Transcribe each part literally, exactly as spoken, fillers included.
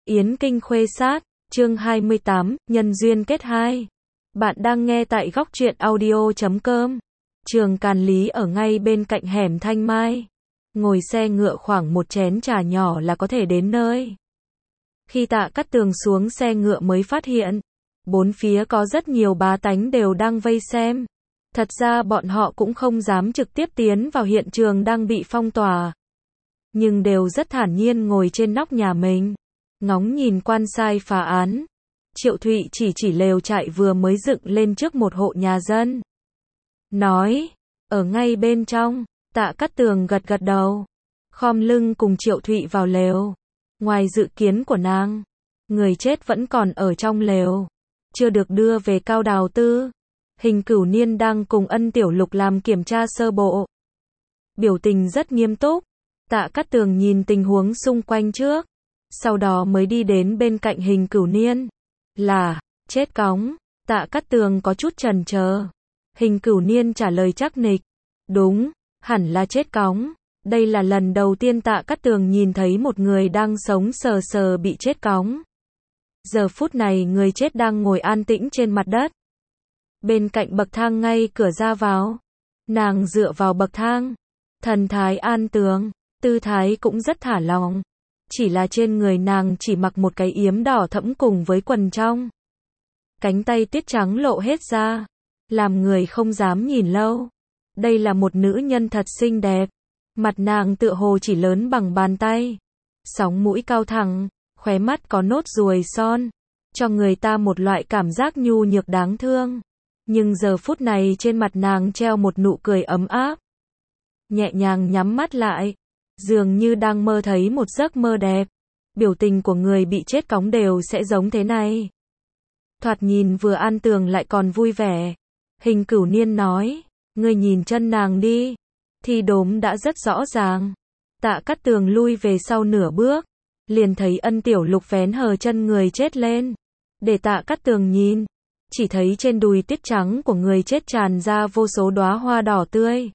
Yến Kinh Khuê Sát, chương hai mươi tám, nhân duyên kết hai. Bạn đang nghe tại góc truyện audio chấm com. Trường Càn Lý ở ngay bên cạnh hẻm Thanh Mai. Ngồi xe ngựa khoảng một chén trà nhỏ là có thể đến nơi. Khi Tạ Cát Tường xuống xe ngựa mới phát hiện, bốn phía có rất nhiều bá tánh đều đang vây xem. Thật ra bọn họ cũng không dám trực tiếp tiến vào hiện trường đang bị phong tỏa, nhưng đều rất thản nhiên ngồi trên nóc nhà mình, ngóng nhìn quan sai phá án. Triệu Thụy chỉ chỉ lều trại vừa mới dựng lên trước một hộ nhà dân, nói, ở ngay bên trong. Tạ Cát Tường gật gật đầu, khom lưng cùng Triệu Thụy vào lều. Ngoài dự kiến của nàng, người chết vẫn còn ở trong lều, chưa được đưa về Cao Đào Tư. Hình Cửu Niên đang cùng Ân Tiểu Lục làm kiểm tra sơ bộ, biểu tình rất nghiêm túc. Tạ Cát Tường nhìn tình huống xung quanh trước, sau đó mới đi đến bên cạnh Hình Cửu Niên. Là, chết cóng. Tạ Cát Tường có chút chần chờ. Hình Cửu Niên trả lời chắc nịch. Đúng, hẳn là chết cóng. Đây là lần đầu tiên Tạ Cát Tường nhìn thấy một người đang sống sờ sờ bị chết cóng. Giờ phút này người chết đang ngồi an tĩnh trên mặt đất, bên cạnh bậc thang ngay cửa ra vào. Nàng dựa vào bậc thang, thần thái an tường, tư thái cũng rất thả lỏng. Chỉ là trên người nàng chỉ mặc một cái yếm đỏ thẫm cùng với quần trong. Cánh tay tuyết trắng lộ hết ra, làm người không dám nhìn lâu. Đây là một nữ nhân thật xinh đẹp. Mặt nàng tựa hồ chỉ lớn bằng bàn tay. Sóng mũi cao thẳng, khóe mắt có nốt ruồi son, cho người ta một loại cảm giác nhu nhược đáng thương. Nhưng giờ phút này trên mặt nàng treo một nụ cười ấm áp. Nhẹ nhàng nhắm mắt lại, dường như đang mơ thấy một giấc mơ đẹp. Biểu tình của người bị chết cóng đều sẽ giống thế này. Thoạt nhìn vừa an tường lại còn vui vẻ. Hình Cửu Niên nói, ngươi nhìn chân nàng đi. Thì đốm đã rất rõ ràng. Tạ Cát Tường lui về sau nửa bước, liền thấy Ân Tiểu Lục vén hờ chân người chết lên, để Tạ Cát Tường nhìn. Chỉ thấy trên đùi tuyết trắng của người chết tràn ra vô số đóa hoa đỏ tươi.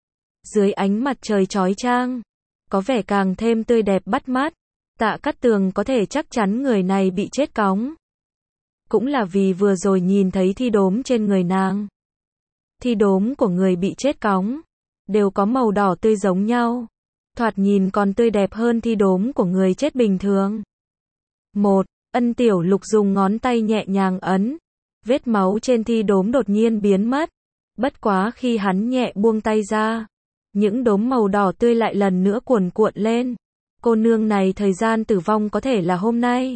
Dưới ánh mặt trời chói chang, có vẻ càng thêm tươi đẹp bắt mắt. Tạ Cát Tường có thể chắc chắn người này bị chết cóng. Cũng là vì vừa rồi nhìn thấy thi đốm trên người nàng. Thi đốm của người bị chết cóng đều có màu đỏ tươi giống nhau, thoạt nhìn còn tươi đẹp hơn thi đốm của người chết bình thường. Một, Ân Tiểu Lục dùng ngón tay nhẹ nhàng ấn, vết máu trên thi đốm đột nhiên biến mất. Bất quá khi hắn nhẹ buông tay ra, những đốm màu đỏ tươi lại lần nữa cuồn cuộn lên. Cô nương này thời gian tử vong có thể là hôm nay,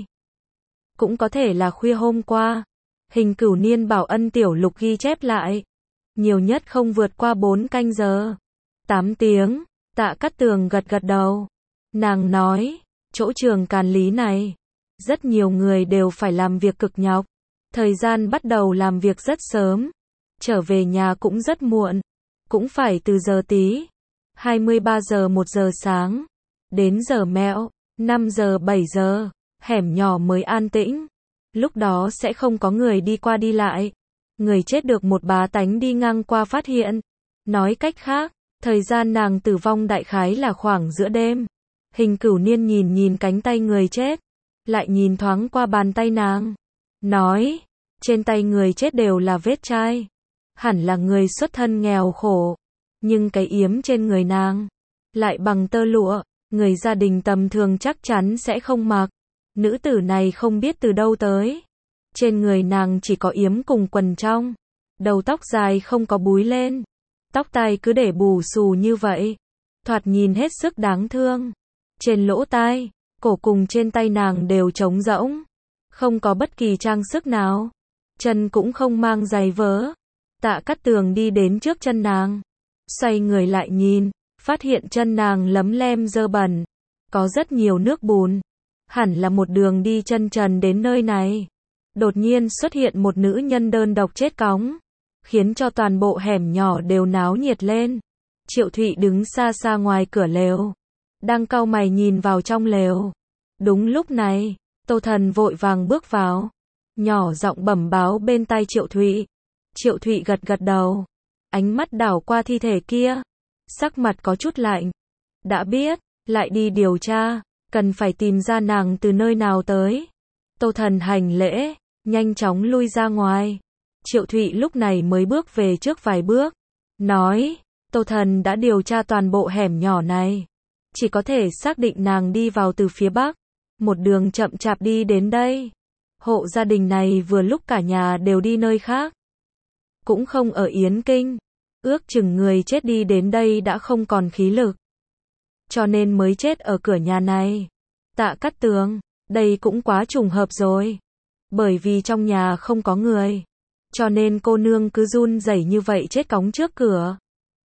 cũng có thể là khuya hôm qua. Hình Cửu Niên bảo Ân Tiểu Lục ghi chép lại, nhiều nhất không vượt qua bốn canh giờ. Tám tiếng. Tạ Cát Tường gật gật đầu. Nàng nói, chỗ Trường Càn Lý này, rất nhiều người đều phải làm việc cực nhọc. Thời gian bắt đầu làm việc rất sớm, trở về nhà cũng rất muộn, cũng phải từ giờ tí, hai mươi ba giờ một giờ sáng, đến giờ mẹo, năm giờ bảy giờ, hẻm nhỏ mới an tĩnh. Lúc đó sẽ không có người đi qua đi lại. Người chết được một bá tánh đi ngang qua phát hiện. Nói cách khác, thời gian nàng tử vong đại khái là khoảng giữa đêm. Hình Cửu Niên nhìn nhìn cánh tay người chết, lại nhìn thoáng qua bàn tay nàng, nói, trên tay người chết đều là vết chai, hẳn là người xuất thân nghèo khổ. Nhưng cái yếm trên người nàng lại bằng tơ lụa, người gia đình tầm thường chắc chắn sẽ không mặc. Nữ tử này không biết từ đâu tới. Trên người nàng chỉ có yếm cùng quần trong, đầu tóc dài không có búi lên, tóc tai cứ để bù xù như vậy, thoạt nhìn hết sức đáng thương. Trên lỗ tai, cổ cùng trên tay nàng đều trống rỗng, không có bất kỳ trang sức nào, chân cũng không mang giày vớ. Tạ Cát Tường đi đến trước chân nàng, xoay người lại nhìn, phát hiện chân nàng lấm lem dơ bẩn, có rất nhiều nước bùn, hẳn là một đường đi chân trần đến nơi này. Đột nhiên xuất hiện một nữ nhân đơn độc chết cóng, khiến cho toàn bộ hẻm nhỏ đều náo nhiệt lên. Triệu Thụy đứng xa xa ngoài cửa lều, đang cau mày nhìn vào trong lều. Đúng lúc này, Tô Thần vội vàng bước vào, nhỏ giọng bẩm báo bên tai Triệu Thụy. Triệu Thụy gật gật đầu, ánh mắt đảo qua thi thể kia, sắc mặt có chút lạnh. Đã biết, lại đi điều tra, cần phải tìm ra nàng từ nơi nào tới. Tô Thần hành lễ, nhanh chóng lui ra ngoài. Triệu Thụy lúc này mới bước về trước vài bước, nói, Tô Thần đã điều tra toàn bộ hẻm nhỏ này, chỉ có thể xác định nàng đi vào từ phía bắc, một đường chậm chạp đi đến đây. Hộ gia đình này vừa lúc cả nhà đều đi nơi khác, cũng không ở Yến Kinh, ước chừng người chết đi đến đây đã không còn khí lực, cho nên mới chết ở cửa nhà này. Tạ Cát Tường, đây cũng quá trùng hợp rồi, bởi vì trong nhà không có người, cho nên cô nương cứ run rẩy như vậy chết cóng trước cửa.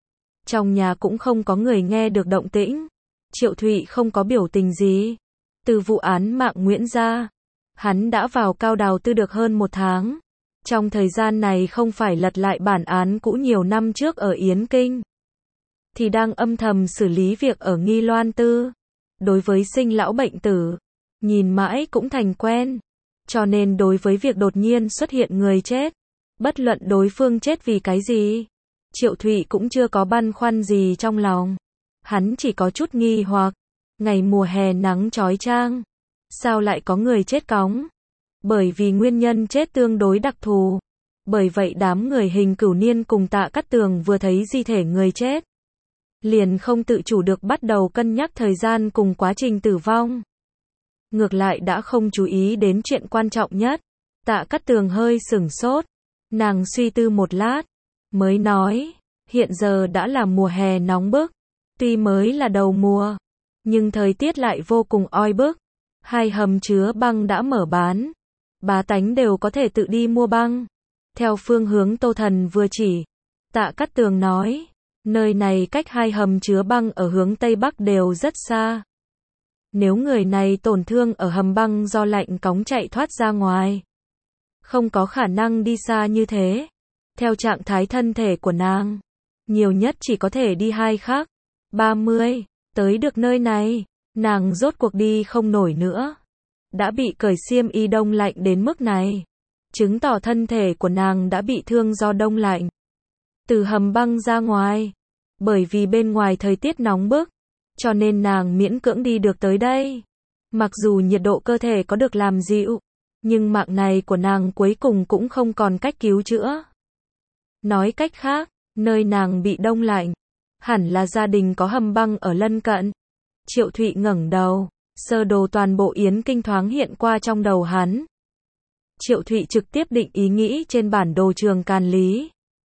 Trong nhà cũng không có người nghe được động tĩnh. Triệu Thụy không có biểu tình gì. Từ vụ án Mạng Nguyễn ra, hắn đã vào Cao Đào Tư được hơn một tháng. Trong thời gian này không phải lật lại bản án cũ nhiều năm trước ở Yến Kinh, thì đang âm thầm xử lý việc ở Nghi Loan Tư. Đối với sinh lão bệnh tử, nhìn mãi cũng thành quen. Cho nên đối với việc đột nhiên xuất hiện người chết, bất luận đối phương chết vì cái gì, Triệu Thụy cũng chưa có băn khoăn gì trong lòng. Hắn chỉ có chút nghi hoặc, ngày mùa hè nắng chói chang, sao lại có người chết cóng? Bởi vì nguyên nhân chết tương đối đặc thù. Bởi vậy đám người Hình Cửu Niên cùng Tạ Cát Tường vừa thấy di thể người chết, liền không tự chủ được bắt đầu cân nhắc thời gian cùng quá trình tử vong. Ngược lại đã không chú ý đến chuyện quan trọng nhất. Tạ Cát Tường hơi sửng sốt, nàng suy tư một lát, mới nói, hiện giờ đã là mùa hè nóng bức, tuy mới là đầu mùa, nhưng thời tiết lại vô cùng oi bức. Hai hầm chứa băng đã mở bán, bá tánh đều có thể tự đi mua băng. Theo phương hướng Tô Thần vừa chỉ, Tạ Cát Tường nói, nơi này cách hai hầm chứa băng ở hướng Tây Bắc đều rất xa. Nếu người này tổn thương ở hầm băng do lạnh cóng chạy thoát ra ngoài, không có khả năng đi xa như thế. Theo trạng thái thân thể của nàng, nhiều nhất chỉ có thể đi hai khắc, ba mươi, tới được nơi này, nàng rốt cuộc đi không nổi nữa. Đã bị cởi xiêm y đông lạnh đến mức này, chứng tỏ thân thể của nàng đã bị thương do đông lạnh. Từ hầm băng ra ngoài, bởi vì bên ngoài thời tiết nóng bức, cho nên nàng miễn cưỡng đi được tới đây. Mặc dù nhiệt độ cơ thể có được làm dịu, nhưng mạng này của nàng cuối cùng cũng không còn cách cứu chữa. Nói cách khác, nơi nàng bị đông lạnh, hẳn là gia đình có hầm băng ở lân cận. Triệu Thụy ngẩng đầu, sơ đồ toàn bộ Yến Kinh thoáng hiện qua trong đầu hắn. Triệu Thụy trực tiếp định ý nghĩ trên bản đồ Trường Càn Lý.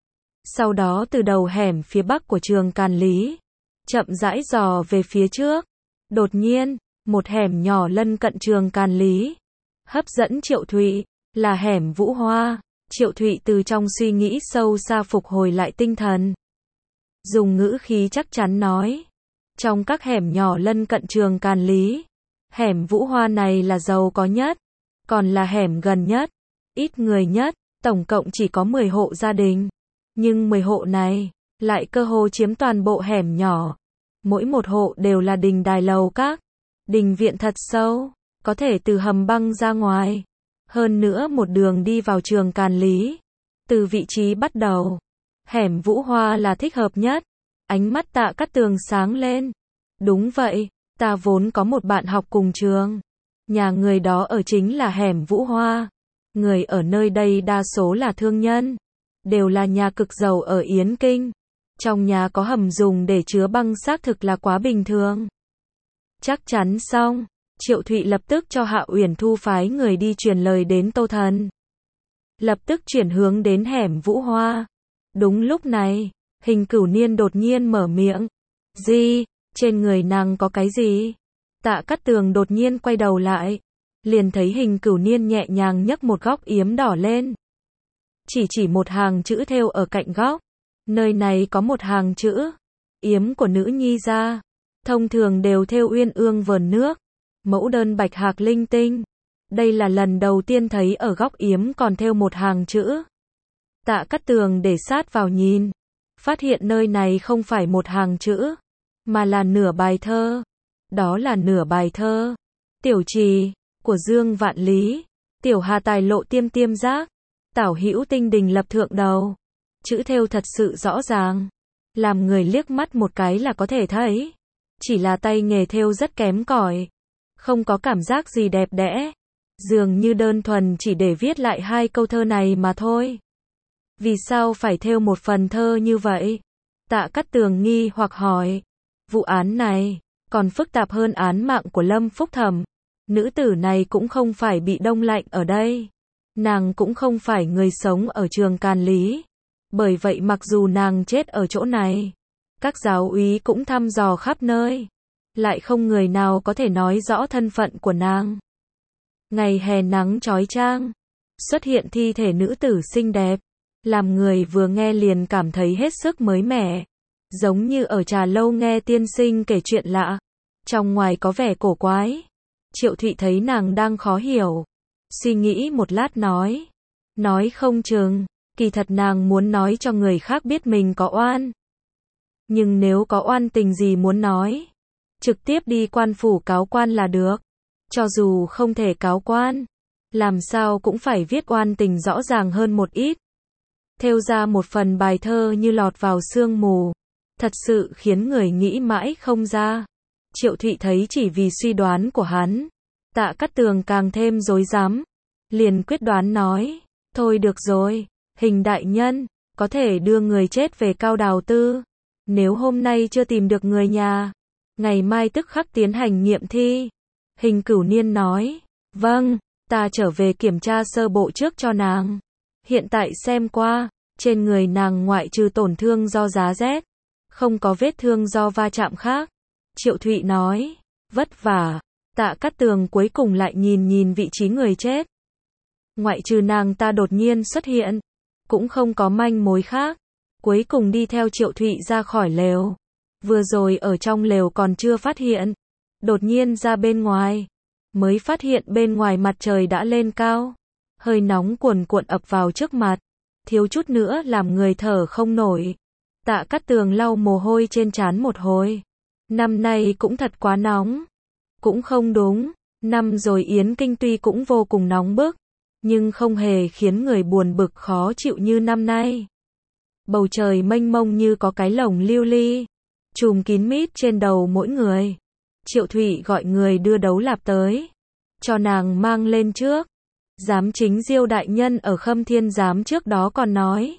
Sau đó từ đầu hẻm phía bắc của Trường Càn Lý, chậm rãi dò về phía trước. Đột nhiên, một hẻm nhỏ lân cận Trường Càn Lý hấp dẫn Triệu Thụy, là hẻm Vũ Hoa. Triệu Thụy từ trong suy nghĩ sâu xa phục hồi lại tinh thần, dùng ngữ khí chắc chắn nói, trong các hẻm nhỏ lân cận Trường Càn Lý, hẻm Vũ Hoa này là giàu có nhất, còn là hẻm gần nhất, ít người nhất, tổng cộng chỉ có mười hộ gia đình. Nhưng mười hộ này, lại cơ hồ chiếm toàn bộ hẻm nhỏ. Mỗi một hộ đều là đình đài lầu các, đình viện thật sâu, có thể từ hầm băng ra ngoài. Hơn nữa một đường đi vào Trường Càn Lý. Từ vị trí bắt đầu, hẻm Vũ Hoa là thích hợp nhất. Ánh mắt Tạ Cát Tường sáng lên. Đúng vậy, ta vốn có một bạn học cùng trường. Nhà người đó ở chính là hẻm Vũ Hoa. Người ở nơi đây đa số là thương nhân, đều là nhà cực giàu ở Yến Kinh. Trong nhà có hầm dùng để chứa băng xác thực là quá bình thường. Chắc chắn xong, Triệu Thụy lập tức cho Hạ Uyển Thu phái người đi truyền lời đến Tô Thần. Lập tức chuyển hướng đến hẻm Vũ Hoa. Đúng lúc này, Hình Cửu Niên đột nhiên mở miệng. Gì? Trên người nàng có cái gì? Tạ Cát Tường đột nhiên quay đầu lại, liền thấy Hình Cửu Niên nhẹ nhàng nhấc một góc yếm đỏ lên. Chỉ chỉ một hàng chữ thêu ở cạnh góc. Nơi này có một hàng chữ, yếm của nữ nhi ra. Thông thường đều thêu uyên ương vờn nước, mẫu đơn bạch hạc linh tinh. Đây là lần đầu tiên thấy ở góc yếm còn thêu một hàng chữ. Tạ Cát Tường để sát vào nhìn, phát hiện nơi này không phải một hàng chữ, mà là nửa bài thơ. Đó là nửa bài thơ Tiểu Trì của Dương Vạn Lý. Tiểu Hà tài lộ tiêm tiêm giác, tảo hữu tinh đình lập thượng đầu. Chữ thêu thật sự rõ ràng, làm người liếc mắt một cái là có thể thấy. Chỉ là tay nghề thêu rất kém cỏi, không có cảm giác gì đẹp đẽ. Dường như đơn thuần chỉ để viết lại hai câu thơ này mà thôi. Vì sao phải thêu một phần thơ như vậy? Tạ Cát Tường nghi hoặc hỏi. Vụ án này còn phức tạp hơn án mạng của Lâm Phúc Thẩm. Nữ tử này cũng không phải bị đông lạnh ở đây. Nàng cũng không phải người sống ở Trường Càn Lý. Bởi vậy mặc dù nàng chết ở chỗ này, các giáo úy cũng thăm dò khắp nơi, lại không người nào có thể nói rõ thân phận của nàng. Ngày hè nắng chói chang, xuất hiện thi thể nữ tử xinh đẹp, làm người vừa nghe liền cảm thấy hết sức mới mẻ, giống như ở trà lâu nghe tiên sinh kể chuyện lạ, trong ngoài có vẻ cổ quái. Triệu Thụy thấy nàng đang khó hiểu, suy nghĩ một lát nói, nói không chừng, kỳ thật nàng muốn nói cho người khác biết mình có oan. Nhưng nếu có oan tình gì muốn nói, trực tiếp đi quan phủ cáo quan là được. Cho dù không thể cáo quan, làm sao cũng phải viết oan tình rõ ràng hơn một ít. Thêu ra một phần bài thơ như lọt vào sương mù, thật sự khiến người nghĩ mãi không ra. Triệu Thụy thấy chỉ vì suy đoán của hắn, Tạ Cát Tường càng thêm rối rắm, liền quyết đoán nói, thôi được rồi, Hình đại nhân, có thể đưa người chết về Cao Đào Tư. Nếu hôm nay chưa tìm được người nhà, ngày mai tức khắc tiến hành nghiệm thi. Hình Cửu Niên nói, vâng, ta trở về kiểm tra sơ bộ trước cho nàng. Hiện tại xem qua, trên người nàng ngoại trừ tổn thương do giá rét, không có vết thương do va chạm khác. Triệu Thụy nói, vất vả. Tạ Cát Tường cuối cùng lại nhìn nhìn vị trí người chết. Ngoại trừ nàng ta đột nhiên xuất hiện, cũng không có manh mối khác. Cuối cùng đi theo Triệu Thụy ra khỏi lều. Vừa rồi ở trong lều còn chưa phát hiện, đột nhiên ra bên ngoài, mới phát hiện bên ngoài mặt trời đã lên cao. Hơi nóng cuồn cuộn ập vào trước mặt, thiếu chút nữa làm người thở không nổi. Tạ Cát Tường lau mồ hôi trên trán một hồi. Năm nay cũng thật quá nóng. Cũng không đúng, năm rồi Yến Kinh tuy cũng vô cùng nóng bức, nhưng không hề khiến người buồn bực khó chịu như năm nay. Bầu trời mênh mông như có cái lồng lưu ly, trùm kín mít trên đầu mỗi người. Triệu Thụy gọi người đưa đấu lạp tới, cho nàng mang lên trước. Giám chính Diêu đại nhân ở Khâm Thiên Giám trước đó còn nói,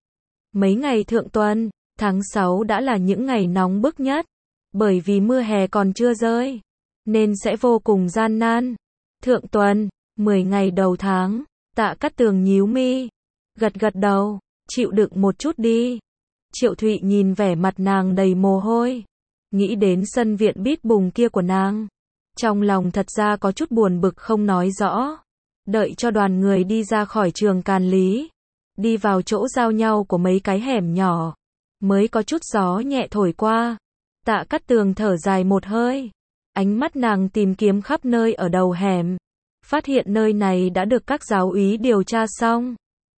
mấy ngày thượng tuần, tháng sáu đã là những ngày nóng bức nhất, bởi vì mưa hè còn chưa rơi, nên sẽ vô cùng gian nan. Thượng tuần, mười ngày đầu tháng. Tạ Cát Tường nhíu mi, gật gật đầu, chịu đựng một chút đi. Triệu Thụy nhìn vẻ mặt nàng đầy mồ hôi, nghĩ đến sân viện bít bùng kia của nàng, trong lòng thật ra có chút buồn bực không nói rõ. Đợi cho đoàn người đi ra khỏi Trường Càn Lý, đi vào chỗ giao nhau của mấy cái hẻm nhỏ, mới có chút gió nhẹ thổi qua. Tạ Cát Tường thở dài một hơi, ánh mắt nàng tìm kiếm khắp nơi ở đầu hẻm, phát hiện nơi này đã được các giáo úy điều tra xong.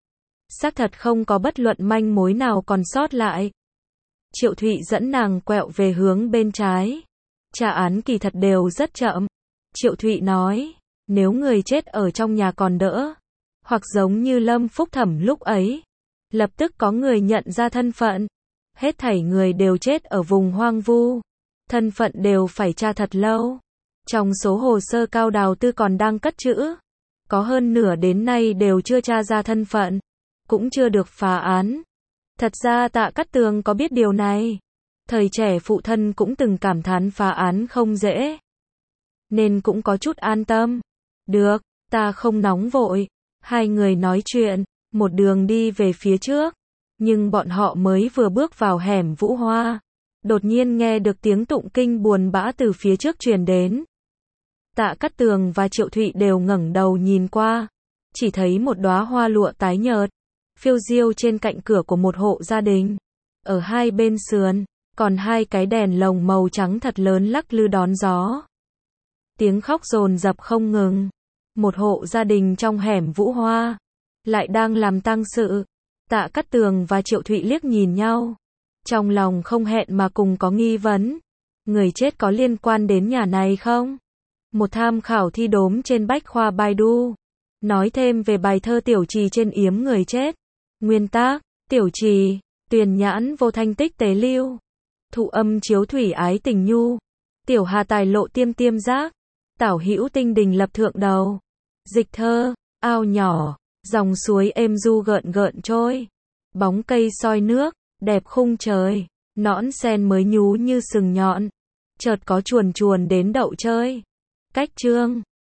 Xác thật không có bất luận manh mối nào còn sót lại. Triệu Thụy dẫn nàng quẹo về hướng bên trái. Tra án kỳ thật đều rất chậm. Triệu Thụy nói, nếu người chết ở trong nhà còn đỡ, hoặc giống như Lâm Phúc Thẩm lúc ấy, lập tức có người nhận ra thân phận. Hết thảy người đều chết ở vùng hoang vu, thân phận đều phải tra thật lâu. Trong số hồ sơ Cao Đào Tư còn đang cất trữ, có hơn nửa đến nay đều chưa tra ra thân phận, cũng chưa được phá án. Thật ra Tạ Cát Tường có biết điều này. Thời trẻ phụ thân cũng từng cảm thán phá án không dễ, nên cũng có chút an tâm. Được, ta không nóng vội. Hai người nói chuyện, một đường đi về phía trước. Nhưng bọn họ mới vừa bước vào hẻm Vũ Hoa, đột nhiên nghe được tiếng tụng kinh buồn bã từ phía trước truyền đến. Tạ Cát Tường và Triệu Thụy đều ngẩng đầu nhìn qua, chỉ thấy một đóa hoa lụa tái nhợt, phiêu diêu trên cạnh cửa của một hộ gia đình. Ở hai bên sườn, còn hai cái đèn lồng màu trắng thật lớn lắc lư đón gió. Tiếng khóc dồn dập không ngừng. Một hộ gia đình trong hẻm Vũ Hoa, lại đang làm tang sự. Tạ Cát Tường và Triệu Thụy liếc nhìn nhau, trong lòng không hẹn mà cùng có nghi vấn. Người chết có liên quan đến nhà này không? Một tham khảo thi đốm trên Bách khoa Baidu nói thêm về bài thơ Tiểu Trì trên yếm người chết. Nguyên tác, Tiểu Trì, Tuyền nhãn vô thanh tích tế lưu, thụ âm chiếu thủy ái tình nhu, tiểu hà tài lộ tiêm tiêm giác. Tảo hữu tinh đình lập thượng đầu. Dịch thơ, ao nhỏ, dòng suối êm du gợn gợn trôi. Bóng cây soi nước, đẹp khung trời. Nõn sen mới nhú như sừng nhọn. Chợt có chuồn chuồn đến đậu chơi. Cách chương